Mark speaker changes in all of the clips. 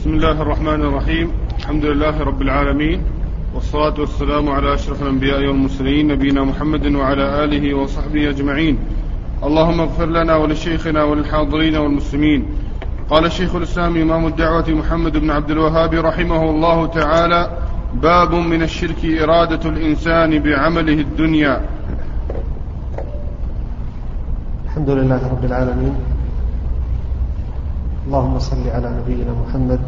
Speaker 1: بسم الله الرحمن الرحيم. الحمد لله رب العالمين، والصلاة والسلام على أشرف الأنبياء والمرسلين نبينا محمد وعلى آله وصحبه أجمعين. اللهم اغفر لنا ولشيخنا وللحاضرين والمسلمين. قال شيخ الإسلام إمام الدعوة محمد بن عبد الوهاب رحمه الله تعالى: باب من الشرك إرادة الإنسان بعمله الدنيا.
Speaker 2: الحمد لله رب العالمين، اللهم صل على نبينا محمد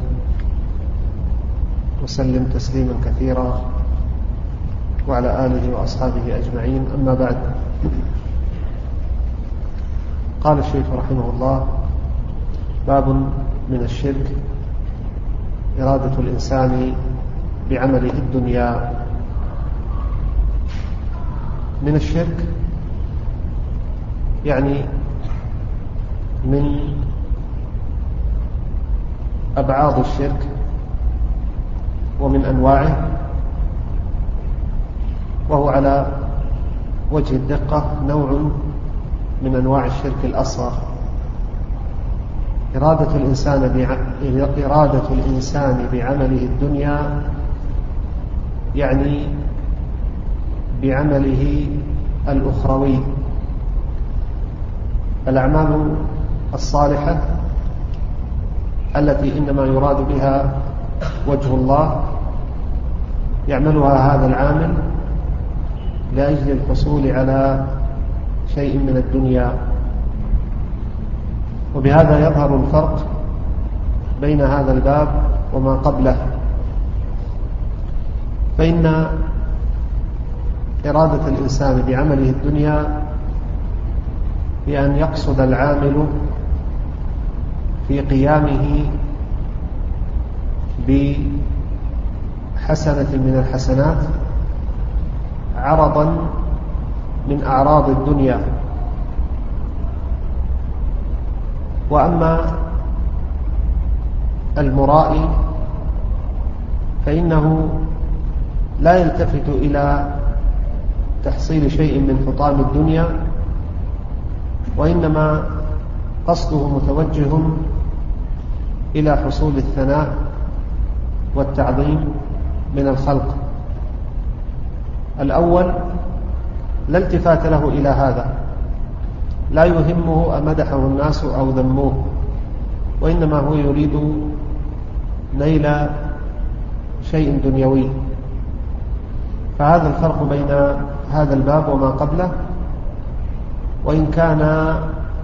Speaker 2: وسلم تسليما كثيرا وعلى آله وأصحابه أجمعين. أما بعد، قال الشيخ رحمه الله: باب من الشرك إرادة الإنسان بعمله الدنيا. من الشرك يعني من أبعاد الشرك ومن أنواعه، وهو على وجه الدقة نوع من أنواع الشرك الأصغر. إرادة الإنسان بعمله الدنيا يعني بعمله الأخروي، الأعمال الصالحة التي إنما يراد بها وجه الله، يعملها هذا العامل لأجل الحصول على شيء من الدنيا. وبهذا يظهر الفرق بين هذا الباب وما قبله، فإن إرادة الإنسان بعمله الدنيا بأن يقصد العامل في قيامه بحسنة من الحسنات عرضا من أعراض الدنيا. وأما المرائي فإنه لا يلتفت إلى تحصيل شيء من حطام الدنيا، وإنما قصده متوجه إلى حصول الثناء والتعظيم من الخلق. الأول لا التفات له إلى هذا، لا يهمه أمدحه الناس أو ذموه، وإنما هو يريد نيل شيء دنيوي. فهذا الفرق بين هذا الباب وما قبله. وإن كان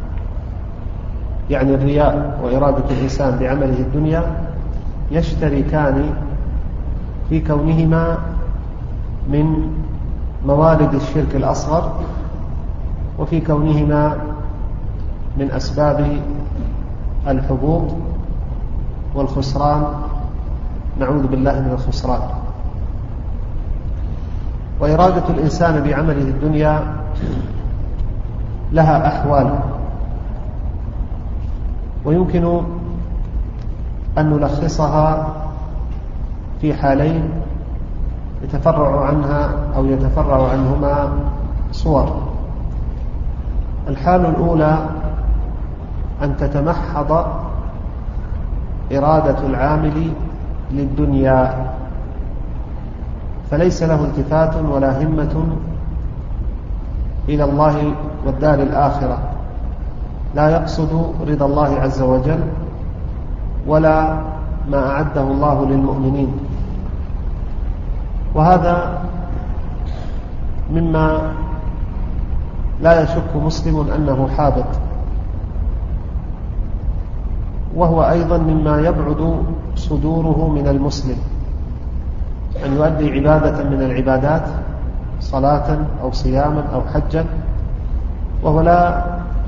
Speaker 2: يعني الرياء وإرادة الإنسان بعمله الدنيا يشتركان في كونهما من موارد الشرك الأصغر، وفي كونهما من أسباب الحبوط والخسران، نعوذ بالله من الخسران. وإرادة الإنسان بعمله الدنيا لها أحوال، ويمكن أن نلخصها في حالين يتفرع عنهما صور. الحال الأولى أن تتمحض إرادة العامل للدنيا، فليس له التفات ولا همة إلى الله والدار الآخرة، لا يقصد رضا الله عز وجل ولا ما أعده الله للمؤمنين. وهذا مما لا يشك مسلم أنه حابط، وهو أيضا مما يبعد صدوره من المسلم أن يؤدي عبادة من العبادات، صلاة أو صياما أو حجا، وهو لا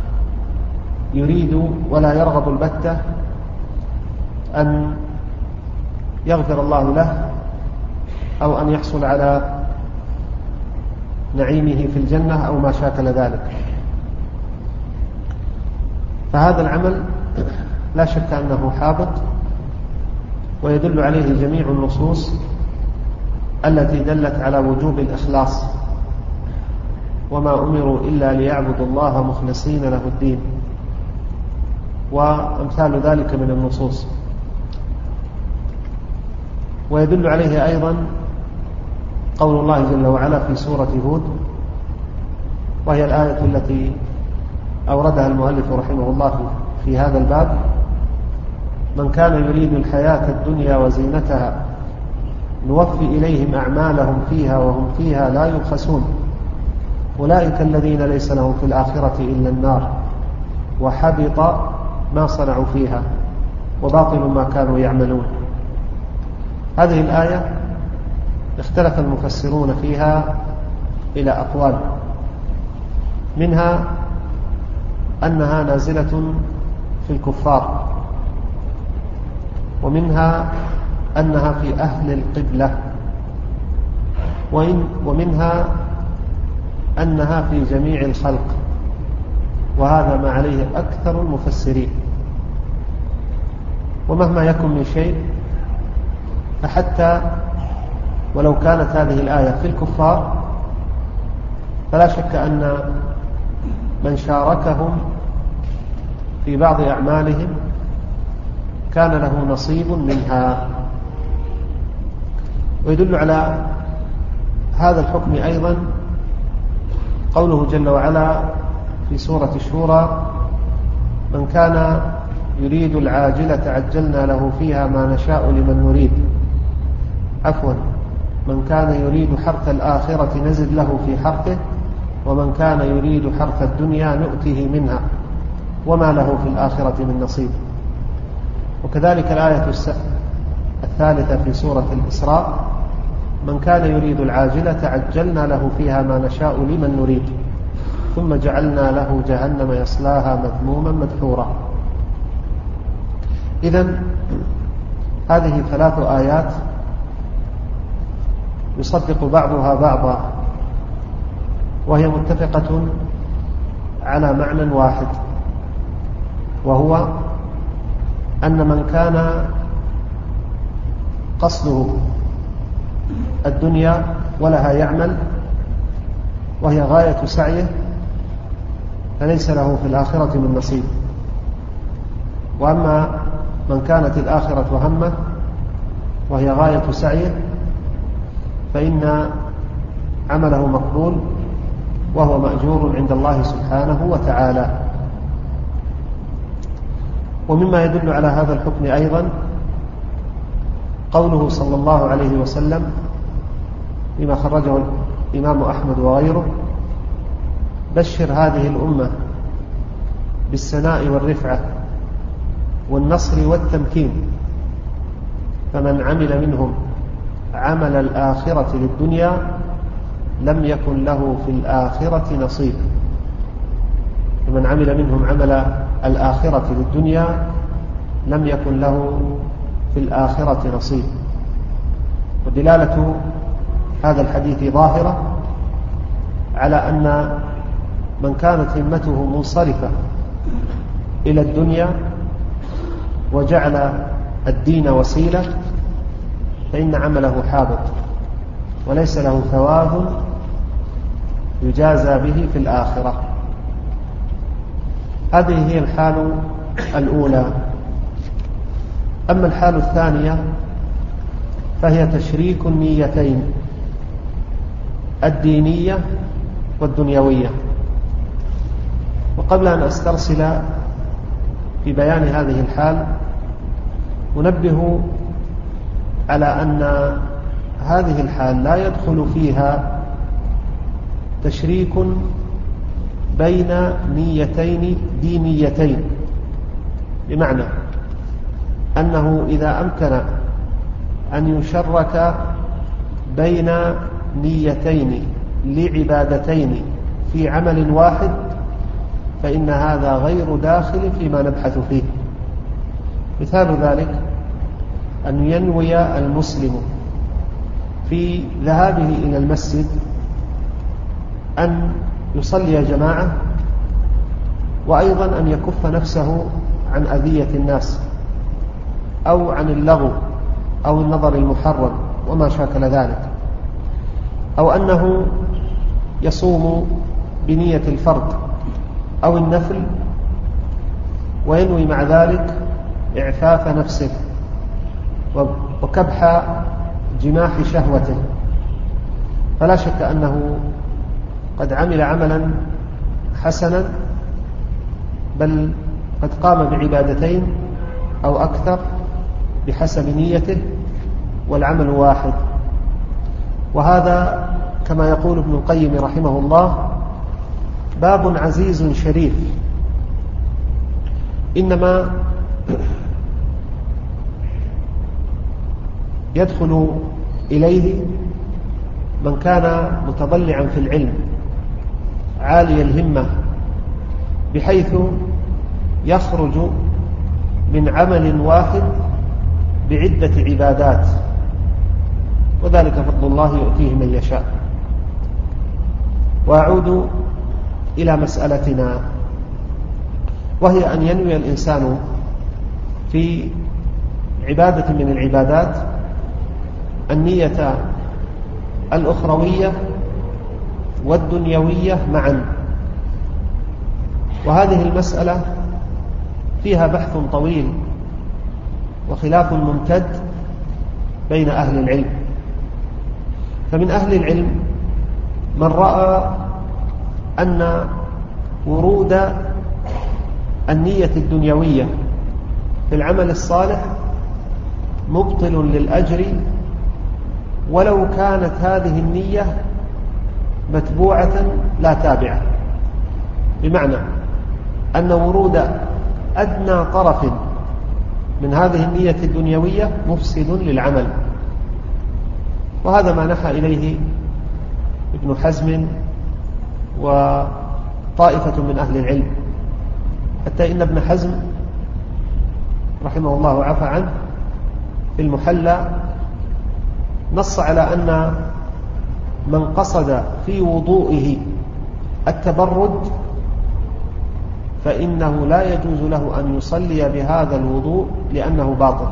Speaker 2: يريد ولا يرغب البتة أن يغفر الله له أو أن يحصل على نعيمه في الجنة أو ما شاكل ذلك. فهذا العمل لا شك أنه حابط، ويدل عليه جميع النصوص التي دلت على وجوب الإخلاص، وما أمروا إلا ليعبدوا الله مخلصين له الدين، وأمثال ذلك من النصوص. ويدل عليه أيضا قول الله جل وعلا في سورة هود، وهي الآية التي أوردها المؤلف رحمه الله في هذا الباب: من كان يريد الحياة الدنيا وزينتها نوفي إليهم أعمالهم فيها وهم فيها لا يبخسون أولئك الذين ليس لهم في الآخرة إلا النار وحبط ما صنعوا فيها وباطل ما كانوا يعملون. هذه الآية اختلف المفسرون فيها إلى أقوال، منها أنها نازلة في الكفار، ومنها أنها في أهل القبلة، ومنها أنها في جميع الخلق، وهذا ما عليه أكثر المفسرين. ومهما يكن من شيء، فحتى ولو كانت هذه الآية في الكفار فلا شك أن من شاركهم في بعض أعمالهم كان له نصيب منها. ويدل على هذا الحكم أيضا قوله جل وعلا في سورة الشورى: من كان يريد العاجلة عجلنا له فيها ما نشاء لمن نريد. من كان يريد حرث الآخرة نزد له في حرثه ومن كان يريد حرث الدنيا نؤته منها وما له في الآخرة من نصيب. وكذلك الآية الثالثة في سورة الإسراء: من كان يريد العاجلة عجلنا له فيها ما نشاء لمن نريد ثم جعلنا له جهنم يصلاها مذموما مدحورا. إذن هذه 3 آيات يصدق بعضها بعضا، وهي متفقة على معنى واحد، وهو أن من كان قصده الدنيا ولها يعمل وهي غاية سعيه فليس له في الآخرة من نصيب. وأما من كانت الآخرة همه وهي غاية سعيه فإن عمله مقبول وهو مأجور عند الله سبحانه وتعالى. ومما يدل على هذا الحكم أيضا قوله صلى الله عليه وسلم بما خرجه الإمام أحمد وغيره: بشر هذه الأمة بالسناء والرفعة والنصر والتمكين، فمن عمل منهم عمل الآخرة للدنيا لم يكن له في الآخرة نصيب. فمن عمل منهم عمل الآخرة للدنيا لم يكن له في الآخرة نصيب. ودلالة هذا الحديث ظاهرة على أن من كانت همته منصرفة إلى الدنيا وجعل الدين وسيلة فإن عمله حابط وليس له ثواب يجازى به في الآخرة. هذه هي الحال الأولى. أما الحال الثانية فهي تشريك النيتين الدينية والدنيوية. وقبل أن أسترسل في بيان هذه الحال أنبه على أن هذه الحال لا يدخل فيها تشريك بين نيتين دينيتين، بمعنى أنه إذا أمكن أن يشرك بين نيتين لعبادتين في عمل واحد فإن هذا غير داخل فيما نبحث فيه. مثال ذلك أن ينوي المسلم في ذهابه إلى المسجد أن يصلي جماعة، وأيضا أن يكف نفسه عن أذية الناس أو عن اللغو أو النظر المحرم وما شاكل ذلك، أو أنه يصوم بنية الفرض أو النفل وينوي مع ذلك إعفاف نفسه وكبح جماح شهوته، فلا شك أنه قد عمل عملا حسنا، بل قد قام بعبادتين أو أكثر بحسب نيته، والعمل واحد. وهذا كما يقول ابن القيم رحمه الله باب عزيز شريف، إنما يدخل إليه من كان متضلعا في العلم عالي الهمة، بحيث يخرج من عمل واحد بعدة عبادات، وذلك فضل الله يؤتيه من يشاء. وأعود إلى مسألتنا، وهي أن ينوي الإنسان في عبادة من العبادات النية الأخروية والدنيوية معا. وهذه المسألة فيها بحث طويل وخلاف ممتد بين أهل العلم. فمن أهل العلم من رأى أن ورود النية الدنيوية في العمل الصالح مبطل للأجر، ولو كانت هذه النية متبوعة لا تابعة، بمعنى أن ورود أدنى طرف من هذه النية الدنيوية مفسد للعمل. وهذا ما نحى إليه ابن حزم وطائفة من أهل العلم، حتى إن ابن حزم رحمه الله وعفى عنه في المحلى نص على أن من قصد في وضوئه التبرد فإنه لا يجوز له أن يصلي بهذا الوضوء لأنه باطل.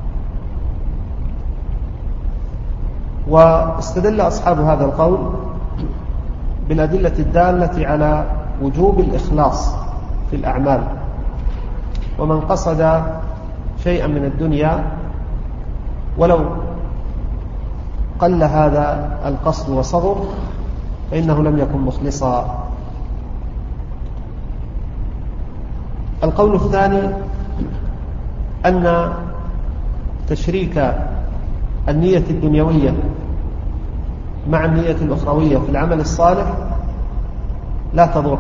Speaker 2: واستدل أصحاب هذا القول بالأدلة الدالة على وجوب الإخلاص في الأعمال، ومن قصد شيئا من الدنيا ولو قل هذا القصد وصغر فإنه لم يكن مخلصا. القول الثاني أن تشريك النية الدنيوية مع النية الأخروية في العمل الصالح لا تضر،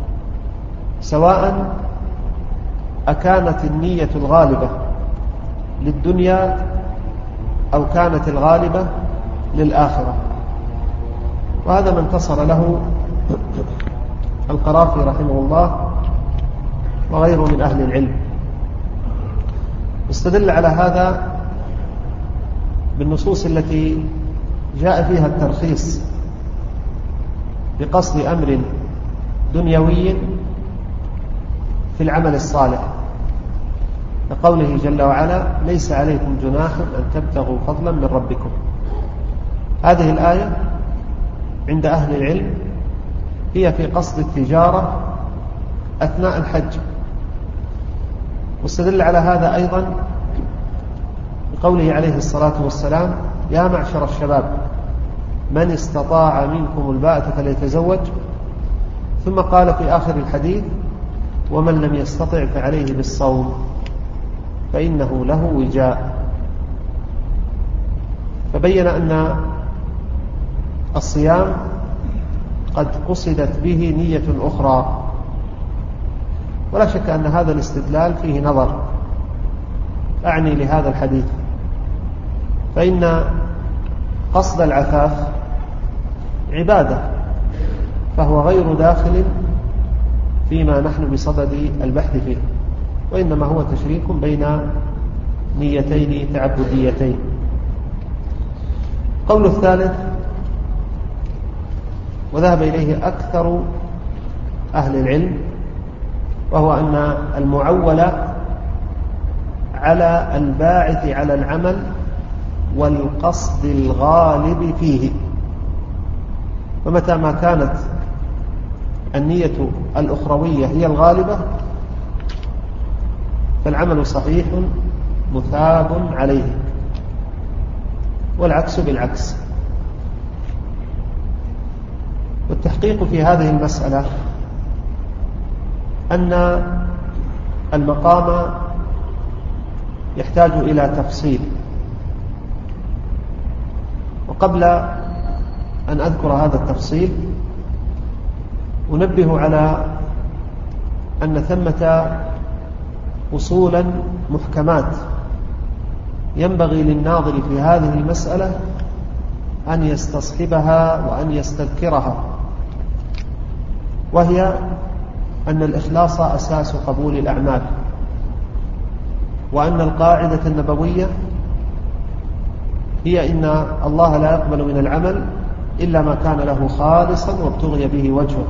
Speaker 2: سواء أكانت النية الغالبة للدنيا أو كانت الغالبة للآخرة. وهذا ما انتصر له القرافي رحمه الله وغيره من أهل العلم. استدل على هذا بالنصوص التي جاء فيها الترخيص بقصد أمر دنيوي في العمل الصالح، كقوله جل وعلا: ليس عليكم جناح أن تبتغوا فضلا من ربكم. هذه الآية عند أهل العلم هي في قصد التجارة أثناء الحج. واستدل على هذا أيضا بقوله عليه الصلاة والسلام: يا معشر الشباب من استطاع منكم الباءة فليتزوج، ثم قال في آخر الحديث: ومن لم يستطع فعليه بالصوم فإنه له وجاء. فبين أن الصيام قد قصدت به نية أخرى، ولا شك أن هذا الاستدلال فيه نظر، أعني لهذا الحديث، فإن قصد العفاف عبادة، فهو غير داخل فيما نحن بصدد البحث فيه، وإنما هو تشريك بين نيتين تعبديتين. قول الثالث وذهب إليه أكثر أهل العلم، وهو أن المعول على الباعث على العمل والقصد الغالب فيه، ومتى ما كانت النية الأخروية هي الغالبة فالعمل صحيح مثاب عليه. والعكس بالعكس. والتحقيق في هذه المسألة أن المقام يحتاج إلى تفصيل. وقبل أن أذكر هذا التفصيل أنبه على أن ثمة أصولا محكمات ينبغي للناظر في هذه المسألة أن يستصحبها وأن يستذكرها، وهي أن الإخلاص أساس قبول الأعمال، وأن القاعدة النبوية هي إن الله لا يقبل من العمل إلا ما كان له خالصا وابتغي به وجهه،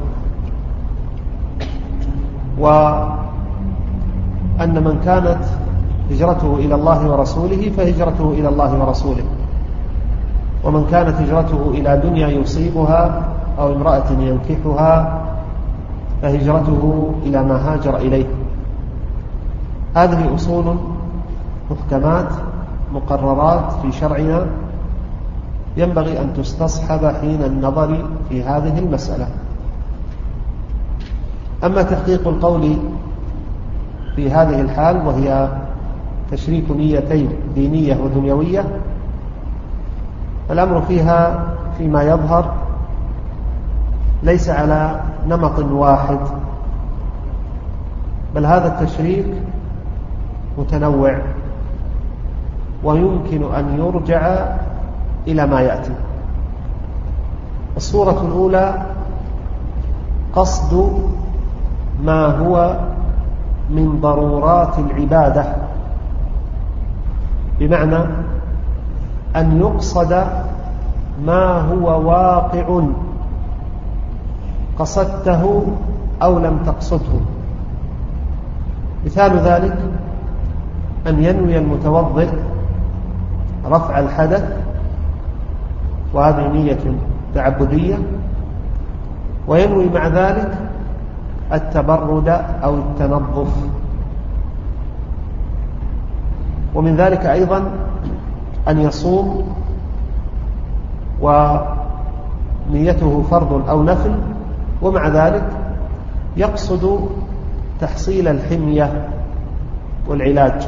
Speaker 2: وأن من كانت هجرته إلى الله ورسوله فهجرته إلى الله ورسوله، ومن كانت هجرته إلى دنيا يصيبها أو امرأة ينكحها فهجرته إلى ما هاجر إليه. هذه أصول محكمات مقررات في شرعنا ينبغي أن تستصحب حين النظر في هذه المسألة. أما تحقيق القول في هذه الحال، وهي تشريك نيتين دينية ودنيوية، الأمر فيها فيما يظهر ليس على نمط واحد، بل هذا التشريك متنوع ويمكن أن يرجع إلى ما يأتي. الصورة الأولى قصد ما هو من ضرورات العبادة، بمعنى أن يقصد ما هو واقع قصدته أو لم تقصده. مثال ذلك أن ينوي المتوضئ رفع الحدث، وهذه نية تعبدية، وينوي مع ذلك التبرد أو التنظف. ومن ذلك أيضا أن يصوم ونيته فرض أو نفل، ومع ذلك يقصد تحصيل الحمية والعلاج.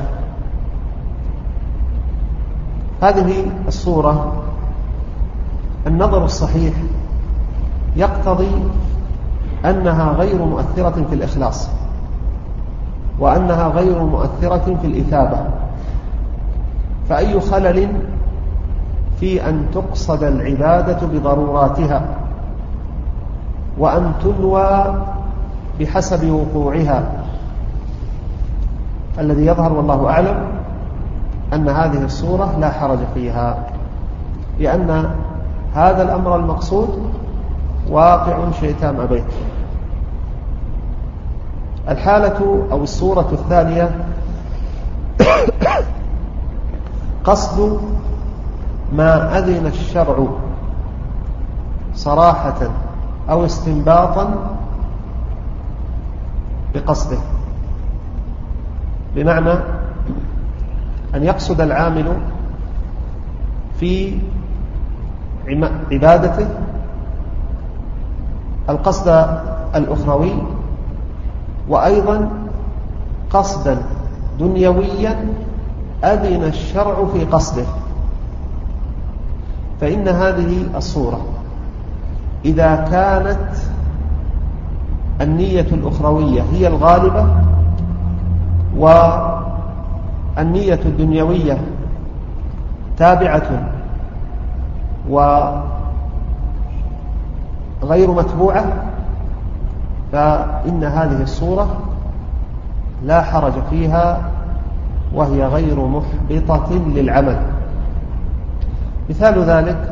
Speaker 2: هذه الصورة النظر الصحيح يقتضي أنها غير مؤثرة في الإخلاص، وأنها غير مؤثرة في الإثابة. فأي خلل في أن تقصد العبادة بضروراتها وأن تنوى بحسب وقوعها؟ الذي يظهر والله أعلم أن هذه الصورة لا حرج فيها، لأن هذا الأمر المقصود واقع شئت أم أبيت. الحالة أو الصورة الثانية قصد ما أذن الشرع صراحة أو استنباطا بقصده، بمعنى أن يقصد العامل في عبادته القصد الأخروي، وأيضا قصدا دنيويا أذن الشرع في قصده. فإن هذه الصورة إذا كانت النية الأخروية هي الغالبة والنية الدنيوية تابعة وغير متبوعة، فإن هذه الصورة لا حرج فيها وهي غير محبطة للعمل. مثال ذلك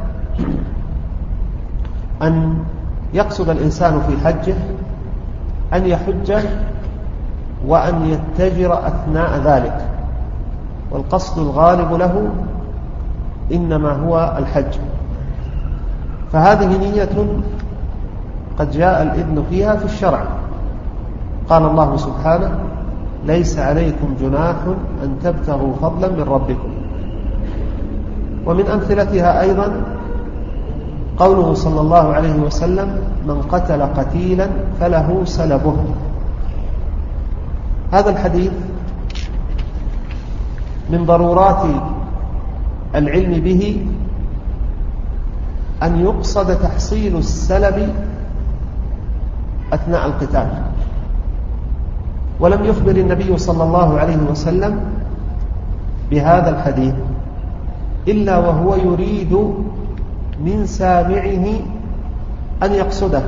Speaker 2: أن يقصد الإنسان في حجه أن يحج وأن يتجر أثناء ذلك، والقصد الغالب له إنما هو الحج، فهذه نية قد جاء الإذن فيها في الشرع. قال الله سبحانه: ليس عليكم جناح أن تبتغوا فضلا من ربكم. ومن أمثلتها أيضا قوله صلى الله عليه وسلم: من قتل قتيلا فله سلبه. هذا الحديث من ضرورات العلم به أن يقصد تحصيل السلب أثناء القتال، ولم يخبر النبي صلى الله عليه وسلم بهذا الحديث إلا وهو يريد من سامعه أن يقصده.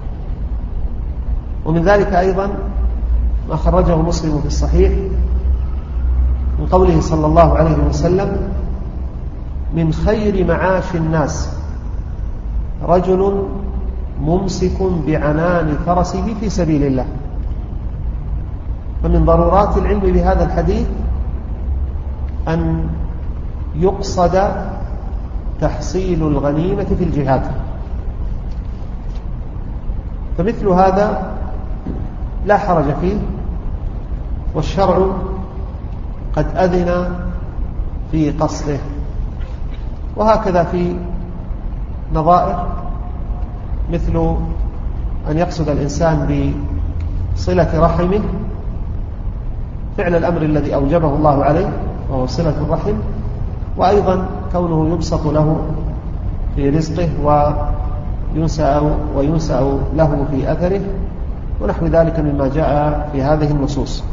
Speaker 2: ومن ذلك أيضا ما خرجه مسلم في الصحيح من قوله صلى الله عليه وسلم: من خير معاش الناس رجل ممسك بعنان فرسه في سبيل الله. فمن ضرورات العلم بهذا الحديث أن يقصد تحصيل الغنيمة في الجهاد، فمثل هذا لا حرج فيه، والشرع قد أذن في قصده. وهكذا في نظائر، مثل أن يقصد الإنسان بصلة رحمه فعل الأمر الذي أوجبه الله عليه وهو صلة الرحم، وأيضا كونه يبسط له في رزقه وينسأ له في أثره ونحو ذلك مما جاء في هذه النصوص.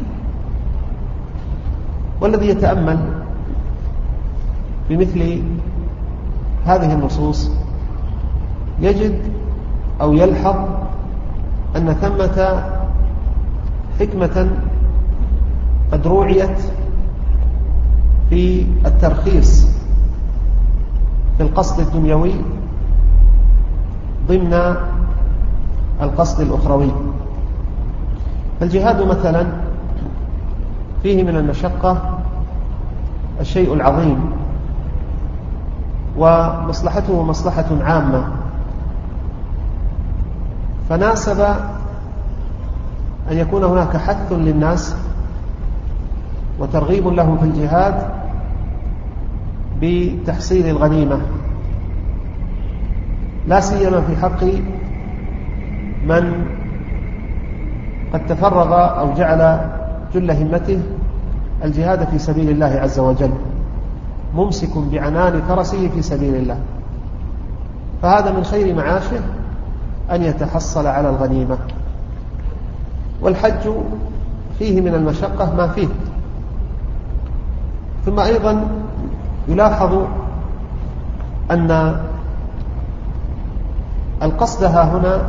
Speaker 2: والذي يتأمل بمثل هذه النصوص يجد أو يلحظ أن ثمة حكمة قد روعيت في الترخيص في القصد الدنيوي ضمن القصد الأخروي. فالجهاد مثلا فيه من المشقة الشيء العظيم، ومصلحته مصلحة عامة، فناسب أن يكون هناك حث للناس وترغيب لهم في الجهاد بتحصيل الغنيمة، لا سيما في حق من قد تفرغ أو جعل جل همته الجهاد في سبيل الله عز وجل، ممسك بعنان فرسه في سبيل الله، فهذا من خير معاشه أن يتحصل على الغنيمة. والحج فيه من المشقة ما فيه. ثم أيضا يلاحظ أن القصد هنا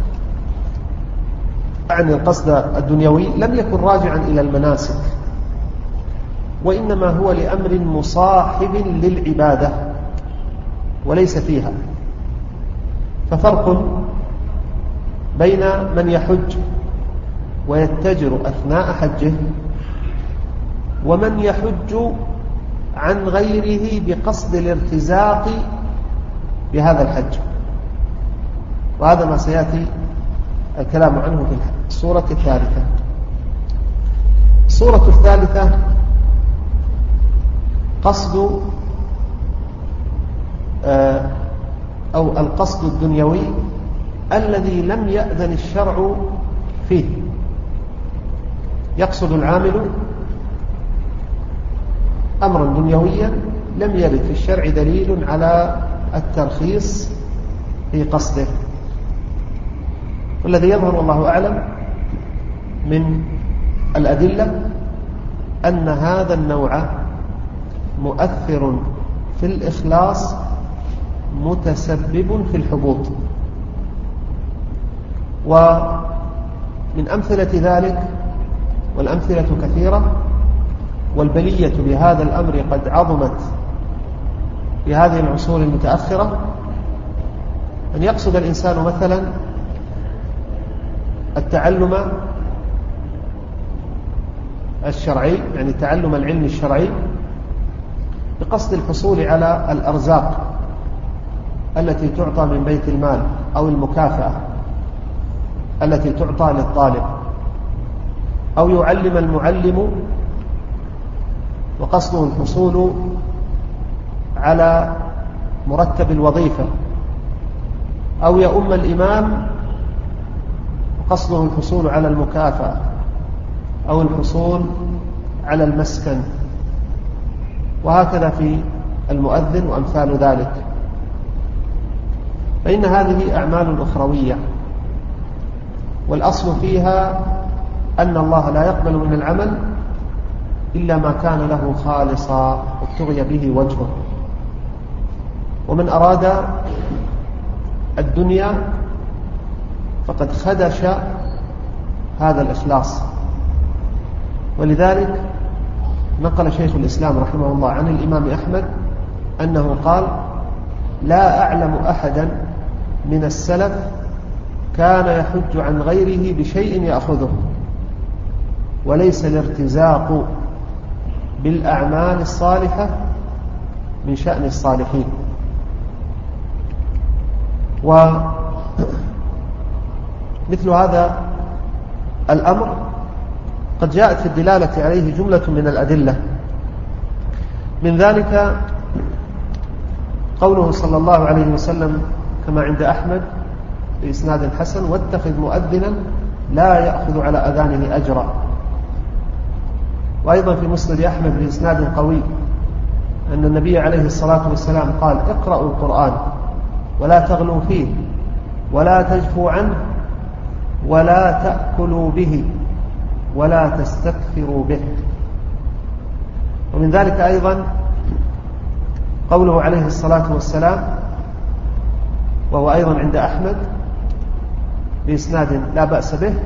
Speaker 2: عن القصد الدنيوي لم يكن راجعا إلى المناسك، وإنما هو لأمر مصاحب للعبادة وليس فيها. ففرق بين من يحج ويتجر أثناء حجه ومن يحج عن غيره بقصد الارتزاق بهذا الحج، وهذا ما سيأتي الكلام عنه في السورة الثالثة. السورة الثالثة قصد أو القصد الدنيوي الذي لم يأذن الشرع فيه. يقصد العامل أمرا دنيويا لم يرد في الشرع دليل على الترخيص في قصده. والذي يظهر والله أعلم من الأدلة أن هذا النوع مؤثر في الإخلاص متسبب في الحبوط. ومن أمثلة ذلك، والأمثلة كثيرة، والبلية بهذا الأمر قد عظمت في هذه العصور المتأخرة، أن يقصد الإنسان مثلا التعلم الشرعي، يعني تعلم العلم الشرعي بقصد الحصول على الأرزاق التي تعطى من بيت المال أو المكافأة التي تعطى للطالب، أو يعلم المعلم وقصده الحصول على مرتب الوظيفة، أو يؤم الإمام وقصده الحصول على المكافأة أو الحصول على المسكن، وهكذا في المؤذن وأمثال ذلك، فإن هذه أعمال أخروية، والأصل فيها أن الله لا يقبل من العمل إلا ما كان له خالصا وابتغي به وجهه. ومن أراد الدنيا فقد خدش هذا الإخلاص. ولذلك نقل شيخ الإسلام رحمه الله عن الإمام أحمد أنه قال: لا أعلم أحدا من السلف كان يحج عن غيره بشيء يأخذه، وليس الارتزاق بالأعمال الصالحة من شأن الصالحين. ومثل هذا الأمر قد جاءت في الدلالة عليه جملة من الأدلة، من ذلك قوله صلى الله عليه وسلم كما عند أحمد بإسناد حسن: واتخذ مؤذنا لا يأخذ على أذانه أجرا. وأيضا في مسند أحمد بإسناد قوي أن النبي عليه الصلاة والسلام قال: اقرأوا القرآن ولا تغلوا فيه ولا تجفوا عنه ولا تأكلوا به ولا تستكثروا به. ومن ذلك أيضا قوله عليه الصلاة والسلام، وهو أيضا عند أحمد بإسناد لا بأس به: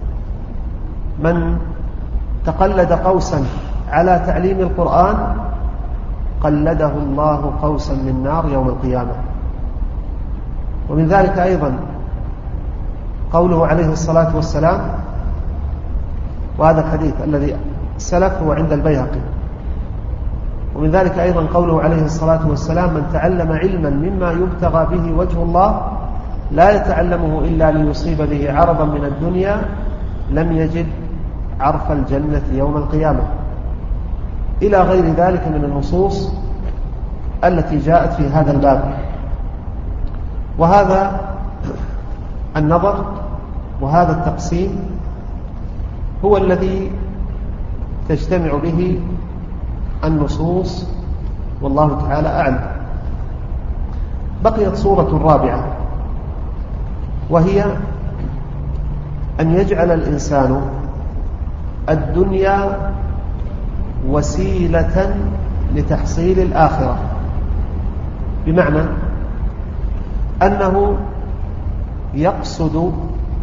Speaker 2: من تقلد قوسا على تعليم القرآن قلده الله قوسا من نار يوم القيامة. ومن ذلك أيضا قوله عليه الصلاة والسلام، وهذا الحديث الذي سلف هو عند البيهقي. ومن ذلك أيضا قوله عليه الصلاة والسلام: من تعلم علما مما يبتغى به وجه الله لا يتعلمه إلا ليصيب به عرضا من الدنيا لم يجد عرف الجنة يوم القيامة، إلى غير ذلك من النصوص التي جاءت في هذا الباب. وهذا النظر وهذا التقسيم هو الذي تجتمع به النصوص، والله تعالى أعلم. بقيت صورة رابعة، وهي أن يجعل الإنسان الدنيا وسيلة لتحصيل الآخرة، بمعنى أنه يقصد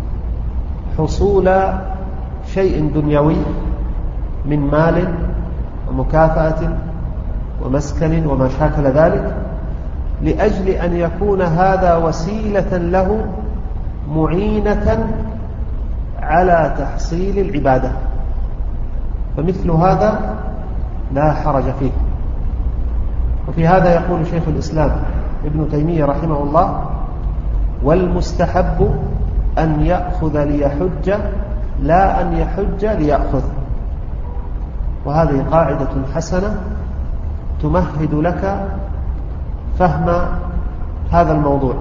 Speaker 2: حصول شيء دنيوي من مال ومكافأة ومسكن وما شاكل ذلك، لأجل أن يكون هذا وسيلة له معينة على تحصيل العبادة، فمثل هذا لا حرج فيه. وفي هذا يقول شيخ الإسلام ابن تيمية رحمه الله: والمستحب أن يأخذ ليحج لا أن يحج ليأخذ. وهذه قاعدة حسنة تمهد لك فهم هذا الموضوع.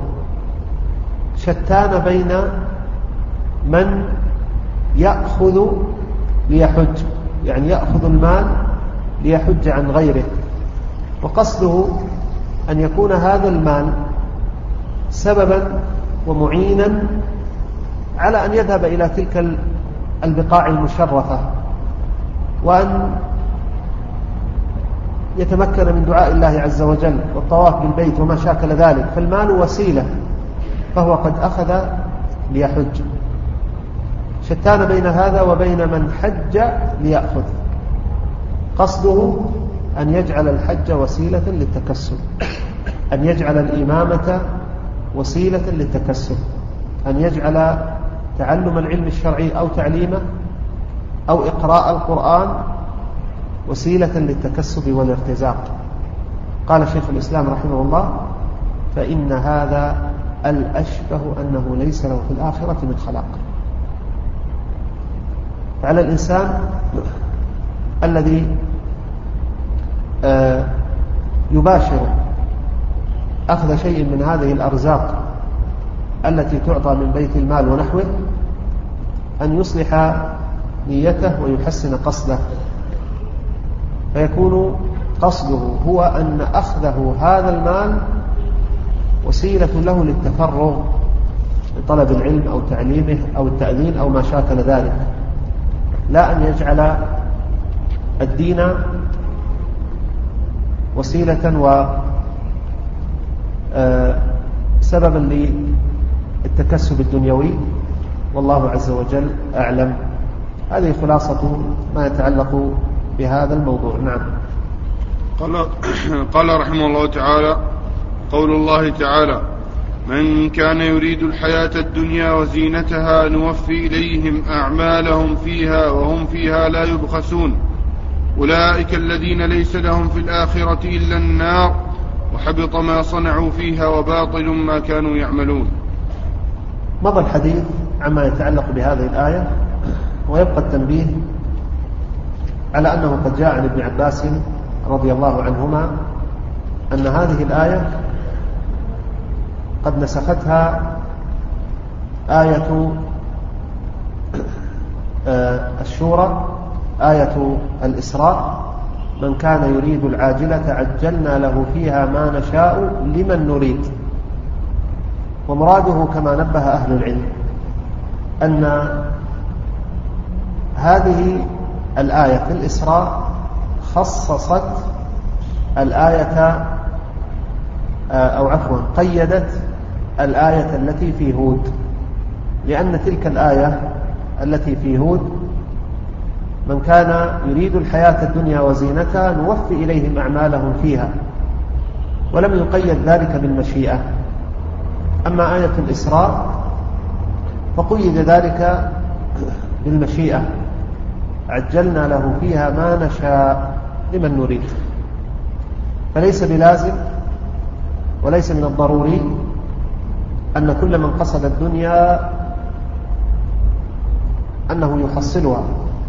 Speaker 2: شتان بين من يأخذ ليحج، يعني يأخذ المال ليحج عن غيره، وقصده أن يكون هذا المال سببا ومعينا على أن يذهب إلى تلك البقاع المشرفة، وأن يتمكن من دعاء الله عز وجل والطواف بالبيت وما شاكل ذلك، فالمال وسيلة، فهو قد أخذ ليحج. شتان بين هذا وبين من حج ليأخذ، قصده أن يجعل الحج وسيلة للتكسب، أن يجعل الإمامة وسيلة للتكسب، أن يجعل تعلم العلم الشرعي أو تعليمه أو إقراء القرآن وسيلة للتكسب والارتزاق. قال شيخ الإسلام رحمه الله: فإن هذا الأشبه أنه ليس له في الآخرة من خلاق. فعلى الإنسان الذي يباشر أخذ شيء من هذه الأرزاق التي تعطى من بيت المال ونحوه أن يصلح نيته ويحسن قصده، فيكون قصده هو أن أخذه هذا المال وسيلة له للتفرغ لطلب العلم أو تعليمه أو التأذين أو ما شاكل ذلك، لا أن يجعل الدين وسيلة وسببا للتكسب الدنيوي. والله عز وجل أعلم. هذه خلاصة ما يتعلق بهذا الموضوع. نعم.
Speaker 1: قال رحمه الله تعالى: قول الله تعالى: من كان يريد الحياة الدنيا وزينتها نوفي إليهم أعمالهم فيها وهم فيها لا يبخسون أولئك الذين ليس لهم في الآخرة إلا النار وحبط ما صنعوا فيها وباطل ما كانوا يعملون.
Speaker 2: مضى الحديث عما يتعلق بهذه الآية، ويبقى التنبيه على أنه قد جاء عن ابن عباس رضي الله عنهما أن هذه الآية قد نسختها آية الشورى، آية الإسراء: من كان يريد العاجلة عجلنا له فيها ما نشاء لمن نريد. ومراده كما نبه أهل العلم أن هذه الآية في الإسراء خصصت الآية قيدت الآية التي في هود، لأن تلك الآية التي في هود: من كان يريد الحياة الدنيا وزينتها نوفي إليهم أعمالهم فيها، ولم يقيد ذلك بالمشيئة. أما آية الإسراء فقيد ذلك بالمشيئة: عجلنا له فيها ما نشاء لمن نريد. فليس بلازم وليس من الضروري أن كل من قصد الدنيا أنه يحصلها،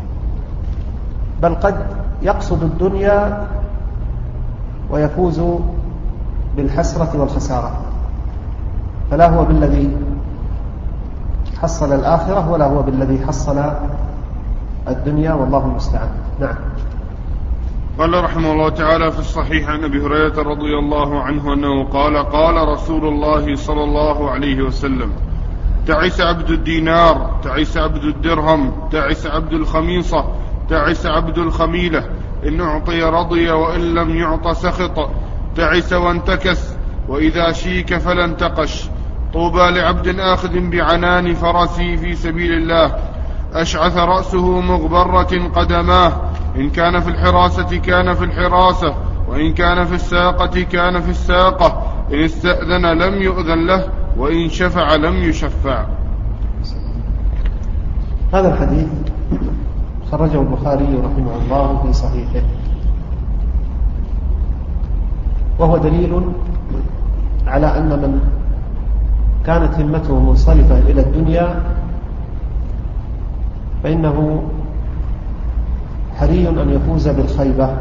Speaker 2: بل قد يقصد الدنيا ويفوز بالحسرة والخسارة، فلا هو بالذي حصل الآخرة ولا هو بالذي حصل الدنيا، والله المستعان. نعم.
Speaker 1: قال رحمه الله تعالى: في الصحيح عن أبي هريرة رضي الله عنه أنه قال: قال رسول الله صلى الله عليه وسلم: تعس عبد الدينار، تعس عبد الدرهم، تعس عبد الخميصة، تعس عبد الخميلة، إن أعطي رضي وإن لم يعط سخط، تعس وانتكس، وإذا شيك فلا انتقش. طوبى لعبد آخذ بعنان فرسي في سبيل الله، أشعث رأسه مغبرة قدماه، إن كان في الحراسة كان في الحراسة، وإن كان في الساقة كان في الساقة، إن استأذن لم يؤذن له، وإن شفع لم يشفع.
Speaker 2: هذا الحديث خرجه البخاري رحمه الله في صحيحه، وهو دليل على أن من كانت همته منصرفة إلى الدنيا فإنه حري أن يفوز بالخيبة.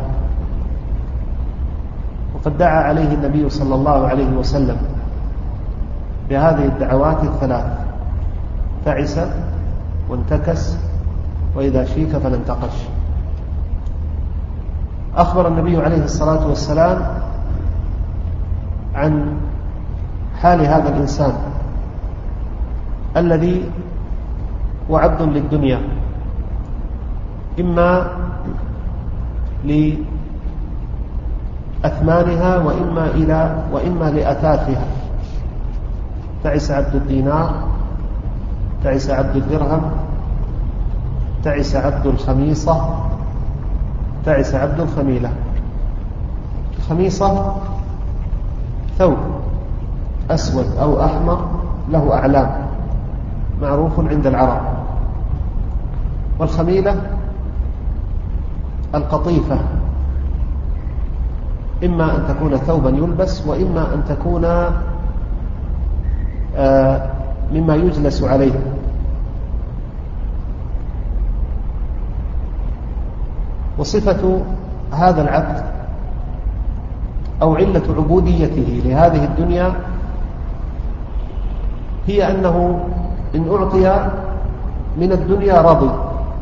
Speaker 2: وقد دعا عليه النبي صلى الله عليه وسلم بهذه الدعوات الثلاث: تعس وانتكس وإذا شيك فلا انتقش. أخبر النبي عليه الصلاة والسلام عن حال هذا الإنسان الذي هو عبد للدنيا، إما لأثمانها وإما لأثاثها. تعس عبد الدينار، تعس عبد الدرهم، تعس عبد الخميصة، تعس عبد الخميلة. الخميصة ثوب أسود أو أحمر له أعلام، معروف عند العرب. والخميلة القطيفة، إما أن تكون ثوبا يلبس وإما أن تكون مما يجلس عليه. وصفة هذا العبد أو علة عبوديته لهذه الدنيا هي أنه إن أعطي من الدنيا رضي،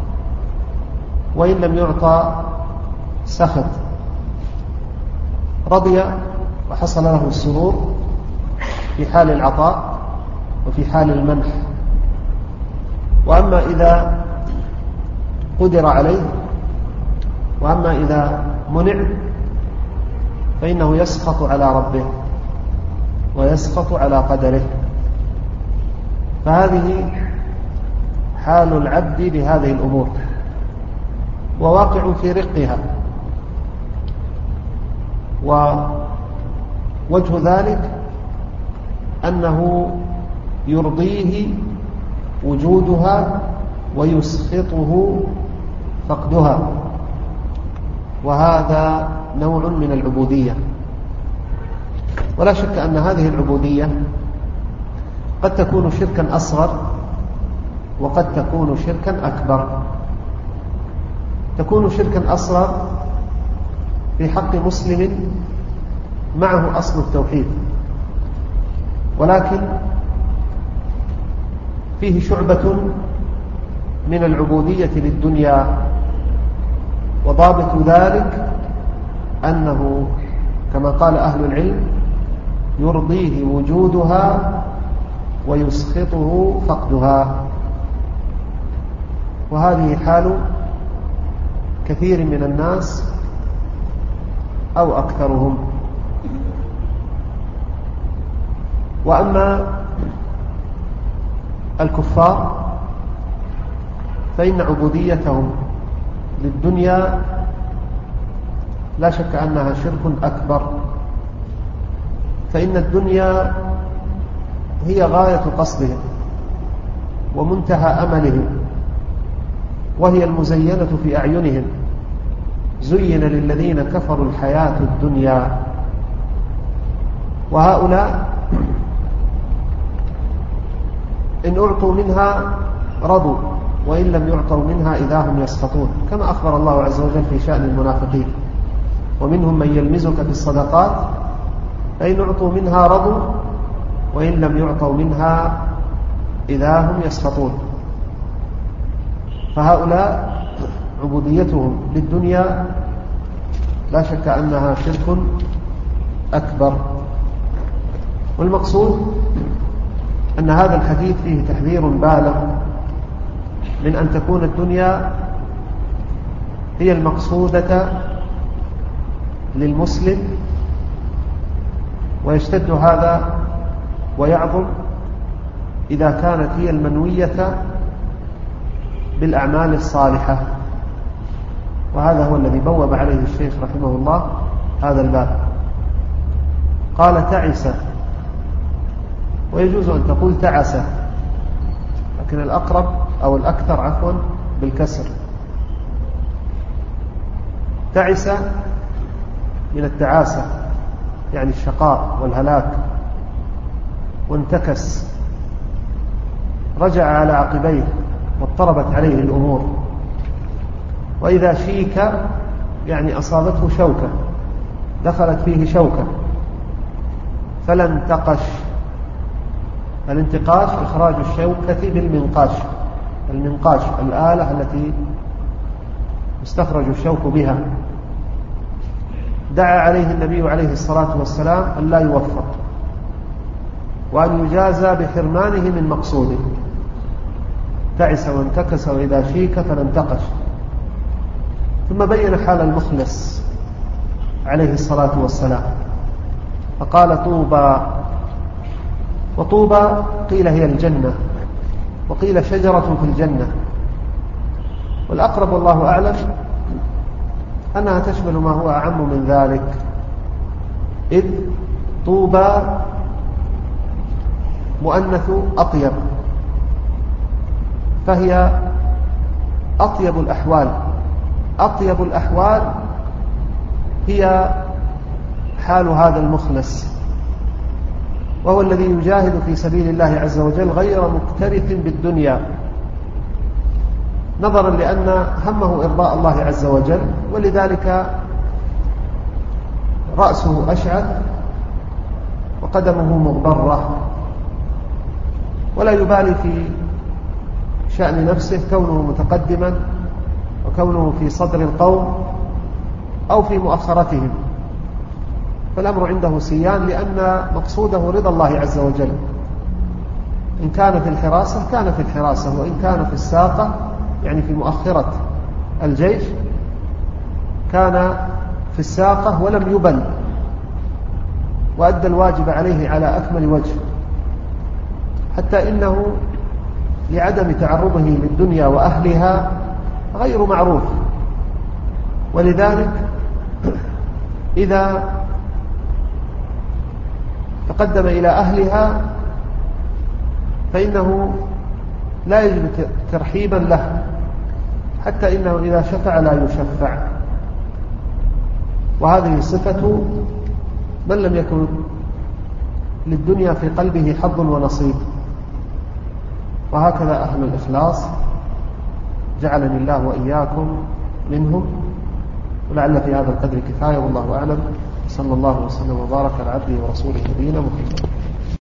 Speaker 2: وإن لم يعطى سخط. رضي وحصل له السرور في حال العطاء وفي حال المنح، وأما إذا قدر عليه وأما إذا منع فإنه يسخط على ربه ويسخط على قدره. فهذه حال العبد بهذه الأمور، وواقع في رقها. ووجه ذلك أنه يرضيه وجودها ويسخطه فقدها، وهذا نوع من العبودية. ولا شك أن هذه العبودية قد تكون شركا أصغر وقد تكون شركا أكبر. تكون شركا أصغر في حق مسلم معه أصل التوحيد، ولكن فيه شعبة من العبودية للدنيا، وضابط ذلك أنه كما قال أهل العلم يرضيه وجودها ويسخطه فقدها. وهذه حال كثير من الناس أو أكثرهم. وأما الكفار فإن عبوديتهم للدنيا لا شك أنها شرك أكبر، فإن الدنيا هي غاية قصدهم ومنتهى أملهم، وهي المزينة في أعينهم. زين للذين كفروا الحياة الدنيا. وهؤلاء إن أعطوا منها رضوا، وإن لم يعطوا منها إذا هم يسخطون، كما أخبر الله عز وجل في شأن المنافقين: ومنهم من يلمزك في الصدقات فإن أعطوا منها رضوا وإن لم يعطوا منها إذا هم يسخطون. فهؤلاء عبوديتهم للدنيا لا شك أنها شرك أكبر. والمقصود أن هذا الحديث فيه تحذير بالغ من أن تكون الدنيا هي المقصودة للمسلم، ويشتد هذا ويعظم إذا كانت هي المنوية بالأعمال الصالحة. وهذا هو الذي بوب عليه الشيخ رحمه الله هذا الباب. قال تعس، ويجوز أن تقول تعس، لكن الأقرب أو الأكثر عفوا بالكسر. تعس من التعاسة يعني الشقاء والهلاك. وانتكس، رجع على عقبيه واضطربت عليه الأمور. وإذا شيك يعني أصابته شوكة، دخلت فيه شوكة فلا انتقش. الانتقاش إخراج الشوكة بالمنقاش. المنقاش الآلة التي يستخرج الشوك بها. دعا عليه النبي عليه الصلاة والسلام أن لا يوفق، وأن يجازى بحرمانه من مقصوده. تعس وانتكس وإذا شيك فلا انتقش. ثم بين حال المخلص عليه الصلاة والسلام فقال طوبى. وطوبى قيل هي الجنة، وقيل شجرة في الجنة، والأقرب والله أعلم أنها تشمل ما هو أعم من ذلك، إذ طوبى مؤنث أطيب، فهي أطيب الأحوال. أطيب الأحوال هي حال هذا المخلص، وهو الذي يجاهد في سبيل الله عز وجل غير مكترث بالدنيا، نظرا لأن همه إرضاء الله عز وجل. ولذلك رأسه أشعث وقدمه مغبرة، ولا يبالي في شأن نفسه كونه متقدما وكونه في صدر القوم أو في مؤخرتهم، فالأمر عنده سيان، لأن مقصوده رضا الله عز وجل. إن كان في الحراسة كان في الحراسة، وإن كان في الساقة يعني في مؤخرة الجيش كان في الساقة ولم يبل، وأدى الواجب عليه على أكمل وجه، حتى إنه لعدم تعرضه للدنيا وأهلها غير معروف، ولذلك إذا تقدم إلى أهلها فإنه لا يجب ترحيبا له، حتى إنه إذا شفع لا يشفع. وهذه صفة من لم يكن للدنيا في قلبه حظ ونصيب. وهكذا أهل الإخلاص جعلني الله وإياكم منهم. ولعل في هذا القدر كفاية، والله أعلم. صلى الله وسلم وبارك على عبده ورسوله نبينا محمد.